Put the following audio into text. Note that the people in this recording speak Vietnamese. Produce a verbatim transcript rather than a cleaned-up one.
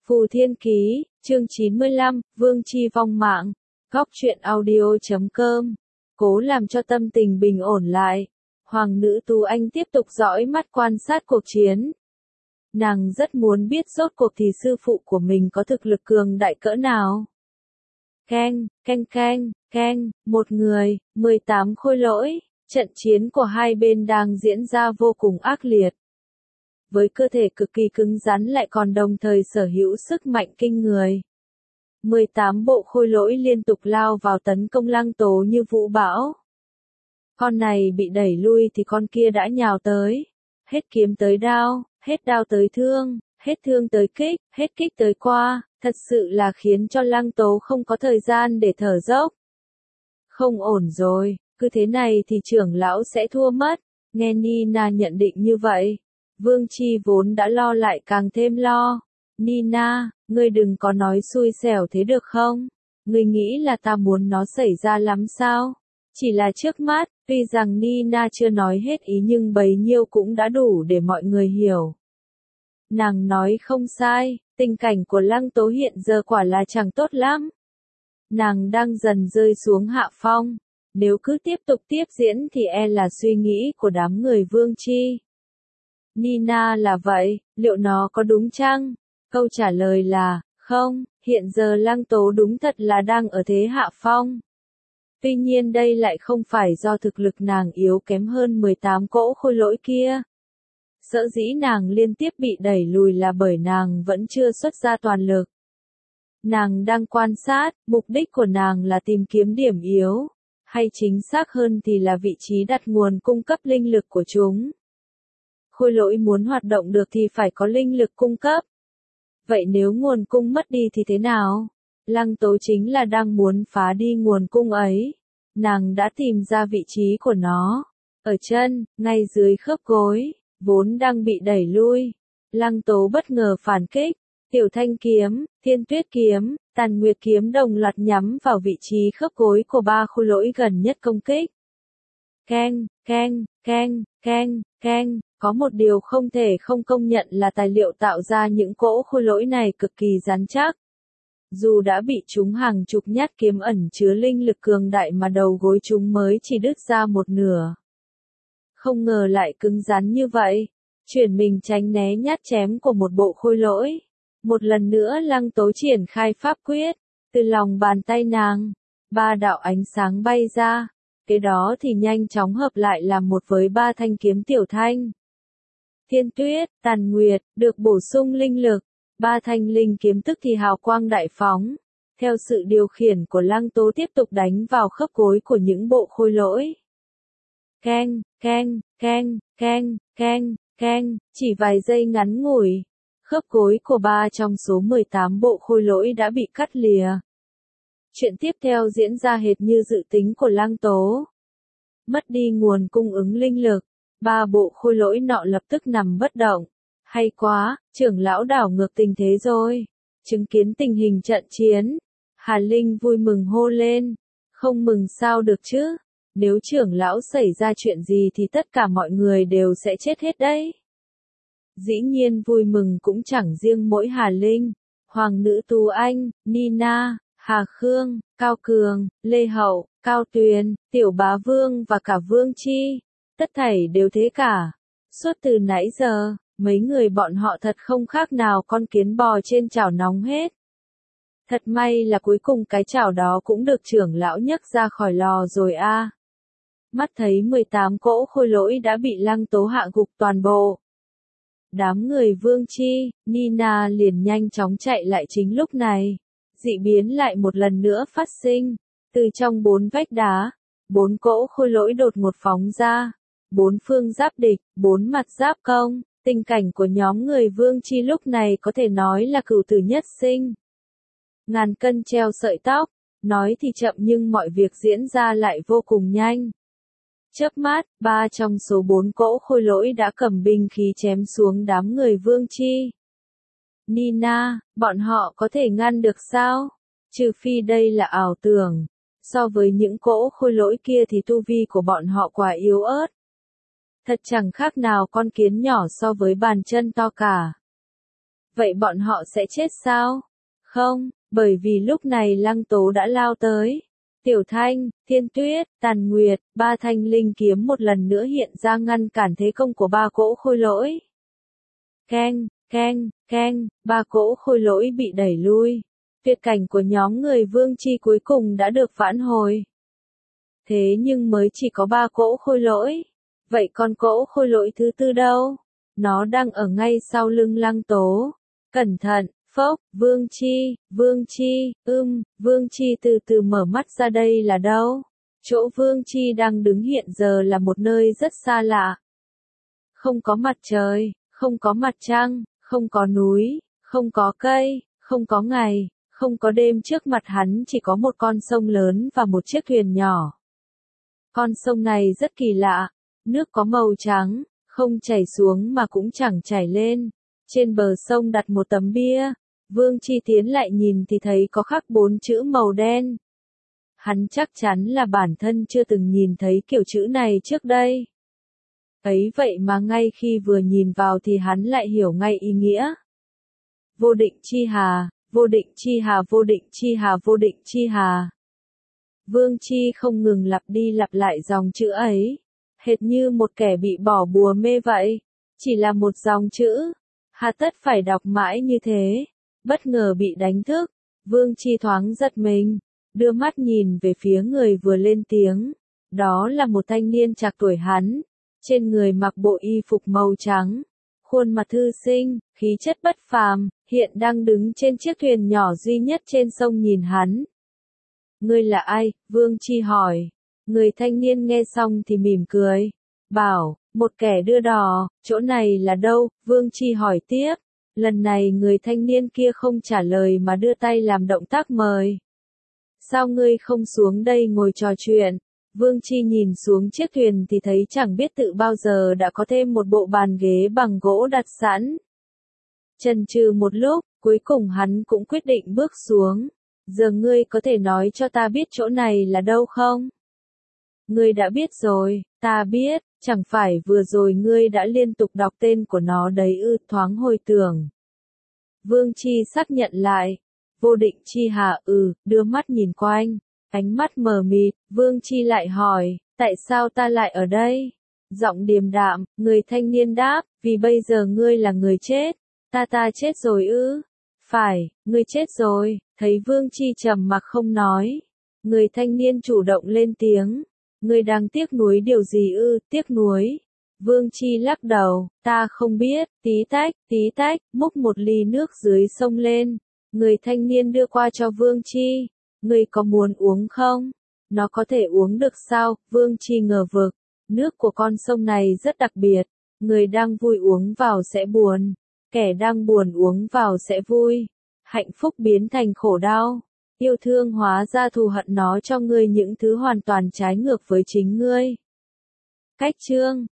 Phù Thiên Ký, chương chín mươi lăm, Vương Chi vong mạng. Góc truyện audio chấm com. Cố làm cho tâm tình bình ổn lại. Hoàng nữ Tú Anh tiếp tục dõi mắt quan sát cuộc chiến. Nàng rất muốn biết rốt cuộc thì sư phụ của mình có thực lực cường đại cỡ nào. Keng, keng keng, keng, một người, mười tám khôi lỗi. Trận chiến của hai bên đang diễn ra vô cùng ác liệt. Với cơ thể cực kỳ cứng rắn lại còn đồng thời sở hữu sức mạnh kinh người. mười tám bộ khôi lỗi liên tục lao vào tấn công Lăng Tố như vũ bão. Con này bị đẩy lui thì con kia đã nhào tới. Hết kiếm tới đao, hết đao tới thương, hết thương tới kích, hết kích tới qua, thật sự là khiến cho Lăng Tố không có thời gian để thở dốc. Không ổn rồi, cứ thế này thì trưởng lão sẽ thua mất. Nghe Nina nhận định như vậy. Vương Chi vốn đã lo lại càng thêm lo. Nina, ngươi đừng có nói xui xẻo thế được không? Ngươi nghĩ là ta muốn nó xảy ra lắm sao? Chỉ là trước mắt, tuy rằng Nina chưa nói hết ý nhưng bấy nhiêu cũng đã đủ để mọi người hiểu. Nàng nói không sai, tình cảnh của Lăng Tố hiện giờ quả là chẳng tốt lắm. Nàng đang dần rơi xuống hạ phong. Nếu cứ tiếp tục tiếp diễn thì e là suy nghĩ của đám người Vương Chi. Nina là vậy, liệu nó có đúng chăng? Câu trả lời là, không, hiện giờ Lăng Tố đúng thật là đang ở thế hạ phong. Tuy nhiên đây lại không phải do thực lực nàng yếu kém hơn mười tám cỗ khôi lỗi kia. Sở dĩ nàng liên tiếp bị đẩy lùi là bởi nàng vẫn chưa xuất ra toàn lực. Nàng đang quan sát, mục đích của nàng là tìm kiếm điểm yếu, hay chính xác hơn thì là vị trí đặt nguồn cung cấp linh lực của chúng. Khôi lỗi muốn hoạt động được thì phải có linh lực cung cấp. Vậy nếu nguồn cung mất đi thì thế nào? Lăng Tố chính là đang muốn phá đi nguồn cung ấy. Nàng đã tìm ra vị trí của nó. Ở chân, ngay dưới khớp gối, vốn đang bị đẩy lui. Lăng Tố bất ngờ phản kích. Tiểu Thanh kiếm, Thiên Tuyết kiếm, Tàn Nguyệt kiếm đồng loạt nhắm vào vị trí khớp gối của ba khôi lỗi gần nhất công kích. Keng, keng, keng, keng, keng. Có một điều không thể không công nhận là tài liệu tạo ra những cỗ khôi lỗi này cực kỳ rắn chắc. Dù đã bị chúng hàng chục nhát kiếm ẩn chứa linh lực cường đại mà đầu gối chúng mới chỉ đứt ra một nửa. Không ngờ lại cứng rắn như vậy. Chuyển mình tránh né nhát chém của một bộ khôi lỗi. Một lần nữa Lăng Tố triển khai pháp quyết. Từ lòng bàn tay nàng, ba đạo ánh sáng bay ra. Kế đó thì nhanh chóng hợp lại làm một với ba thanh kiếm Tiểu Thanh. Thiên Tuyết, Tàn Nguyệt, được bổ sung linh lực, ba thanh linh kiếm tức thì hào quang đại phóng. Theo sự điều khiển của Lăng Tố tiếp tục đánh vào khớp gối của những bộ khôi lỗi. Keng, keng, keng, keng, keng, keng, chỉ vài giây ngắn ngủi. Khớp gối của ba trong số mười tám bộ khôi lỗi đã bị cắt lìa. Chuyện tiếp theo diễn ra hệt như dự tính của Lăng Tố. Mất đi nguồn cung ứng linh lực. Ba bộ khôi lỗi nọ lập tức nằm bất động. Hay quá, trưởng lão đảo ngược tình thế rồi. Chứng kiến tình hình trận chiến, Hà Linh vui mừng hô lên. Không mừng sao được chứ? Nếu trưởng lão xảy ra chuyện gì thì tất cả mọi người đều sẽ chết hết đấy. Dĩ nhiên vui mừng cũng chẳng riêng mỗi Hà Linh. Hoàng nữ Tú Anh, Nina, Hà Khương, Cao Cường, Lê Hậu, Cao Tuyền, Tiểu Bá Vương và cả Vương Chi. Tất thảy đều thế cả. Suốt từ nãy giờ, mấy người bọn họ thật không khác nào con kiến bò trên chảo nóng hết. Thật may là cuối cùng cái chảo đó cũng được trưởng lão nhấc ra khỏi lò rồi a. À. Mắt thấy mười tám cỗ khôi lỗi đã bị Lăng Tố hạ gục toàn bộ. Đám người Vương Chi, Nina liền nhanh chóng chạy lại chính lúc này. Dị biến lại một lần nữa phát sinh. Từ trong bốn vách đá, bốn cỗ khôi lỗi đột ngột phóng ra. Bốn phương giáp địch, bốn mặt giáp công. Tình cảnh của nhóm người Vương Chi lúc này có thể nói là cửu tử nhất sinh. Ngàn cân treo sợi tóc. Nói thì chậm nhưng mọi việc diễn ra lại vô cùng nhanh. Chớp mắt, ba trong số bốn cỗ khôi lỗi đã cầm binh khí chém xuống đám người Vương Chi. Nina, bọn họ có thể ngăn được sao? Trừ phi đây là ảo tưởng. So với những cỗ khôi lỗi kia thì tu vi của bọn họ quả yếu ớt. Thật chẳng khác nào con kiến nhỏ so với bàn chân to cả. Vậy bọn họ sẽ chết sao? Không, bởi vì lúc này Lăng Tố đã lao tới. Tiểu Thanh, Thiên Tuyết, Tàn Nguyệt, ba thanh linh kiếm một lần nữa hiện ra ngăn cản thế công của ba cỗ khôi lỗi. Keng, keng, keng, ba cỗ khôi lỗi bị đẩy lui. Tuyệt cảnh của nhóm người Vương Chi cuối cùng đã được vãn hồi. Thế nhưng mới chỉ có ba cỗ khôi lỗi. Vậy còn cỗ khôi lỗi thứ tư đâu? Nó đang ở ngay sau lưng Lăng Tố. Cẩn thận, phốc, Vương Chi, Vương Chi, ưm, Vương Chi từ từ mở mắt ra, đây là đâu? Chỗ Vương Chi đang đứng hiện giờ là một nơi rất xa lạ. Không có mặt trời, không có mặt trăng, không có núi, không có cây, không có ngày, không có đêm, trước mặt hắn chỉ có một con sông lớn và một chiếc thuyền nhỏ. Con sông này rất kỳ lạ, nước có màu trắng, không chảy xuống mà cũng chẳng chảy lên. Trên bờ sông đặt một tấm bia, Vương Chi tiến lại nhìn thì thấy có khắc bốn chữ màu đen. Hắn chắc chắn là bản thân chưa từng nhìn thấy kiểu chữ này trước đây. Ấy vậy mà ngay khi vừa nhìn vào thì hắn lại hiểu ngay ý nghĩa. Vô định chi hà, vô định chi hà, vô định chi hà, vô định chi hà. Vương Chi không ngừng lặp đi lặp lại dòng chữ ấy, hệt như một kẻ bị bỏ bùa mê vậy. Chỉ là một dòng chữ, hà tất phải đọc mãi như thế. Bất ngờ bị đánh thức, Vương Chi thoáng giật mình, đưa mắt nhìn về phía người vừa lên tiếng. Đó là một thanh niên trạc tuổi hắn, trên người mặc bộ y phục màu trắng, khuôn mặt thư sinh, khí chất bất phàm, hiện đang đứng trên chiếc thuyền nhỏ duy nhất trên sông nhìn hắn. Ngươi là ai? Vương Chi hỏi. Người thanh niên nghe xong thì mỉm cười, bảo, một kẻ đưa đò. Chỗ này là đâu? Vương Chi hỏi tiếp. Lần này người thanh niên kia không trả lời mà đưa tay làm động tác mời. Sao ngươi không xuống đây ngồi trò chuyện? Vương Chi nhìn xuống chiếc thuyền thì thấy chẳng biết tự bao giờ đã có thêm một bộ bàn ghế bằng gỗ đặt sẵn. Chần chừ một lúc, cuối cùng hắn cũng quyết định bước xuống. Giờ ngươi có thể nói cho ta biết chỗ này là đâu không? Ngươi đã biết rồi, ta biết, chẳng phải vừa rồi ngươi đã liên tục đọc tên của nó đấy ư? Thoáng hồi tưởng. Vương Chi xác nhận lại. Vô định chi hà, ừ, đưa mắt nhìn quanh, ánh mắt mờ mịt. Vương Chi lại hỏi, tại sao ta lại ở đây? Giọng điềm đạm, người thanh niên đáp, vì bây giờ ngươi là người chết. Ta ta chết rồi ư? Phải, ngươi chết rồi. Thấy Vương Chi trầm mặc không nói, người thanh niên chủ động lên tiếng. Ngươi đang tiếc nuối điều gì ư? Tiếc nuối? Vương Chi lắc đầu, ta không biết. Tí tách, tí tách, múc một ly nước dưới sông lên. Người thanh niên đưa qua cho Vương Chi. Ngươi có muốn uống không? Nó có thể uống được sao? Vương Chi ngờ vực. Nước của con sông này rất đặc biệt. Người đang vui uống vào sẽ buồn. Kẻ đang buồn uống vào sẽ vui. Hạnh phúc biến thành khổ đau. Yêu thương hóa ra thù hận, nó cho ngươi những thứ hoàn toàn trái ngược với chính ngươi. Cách chương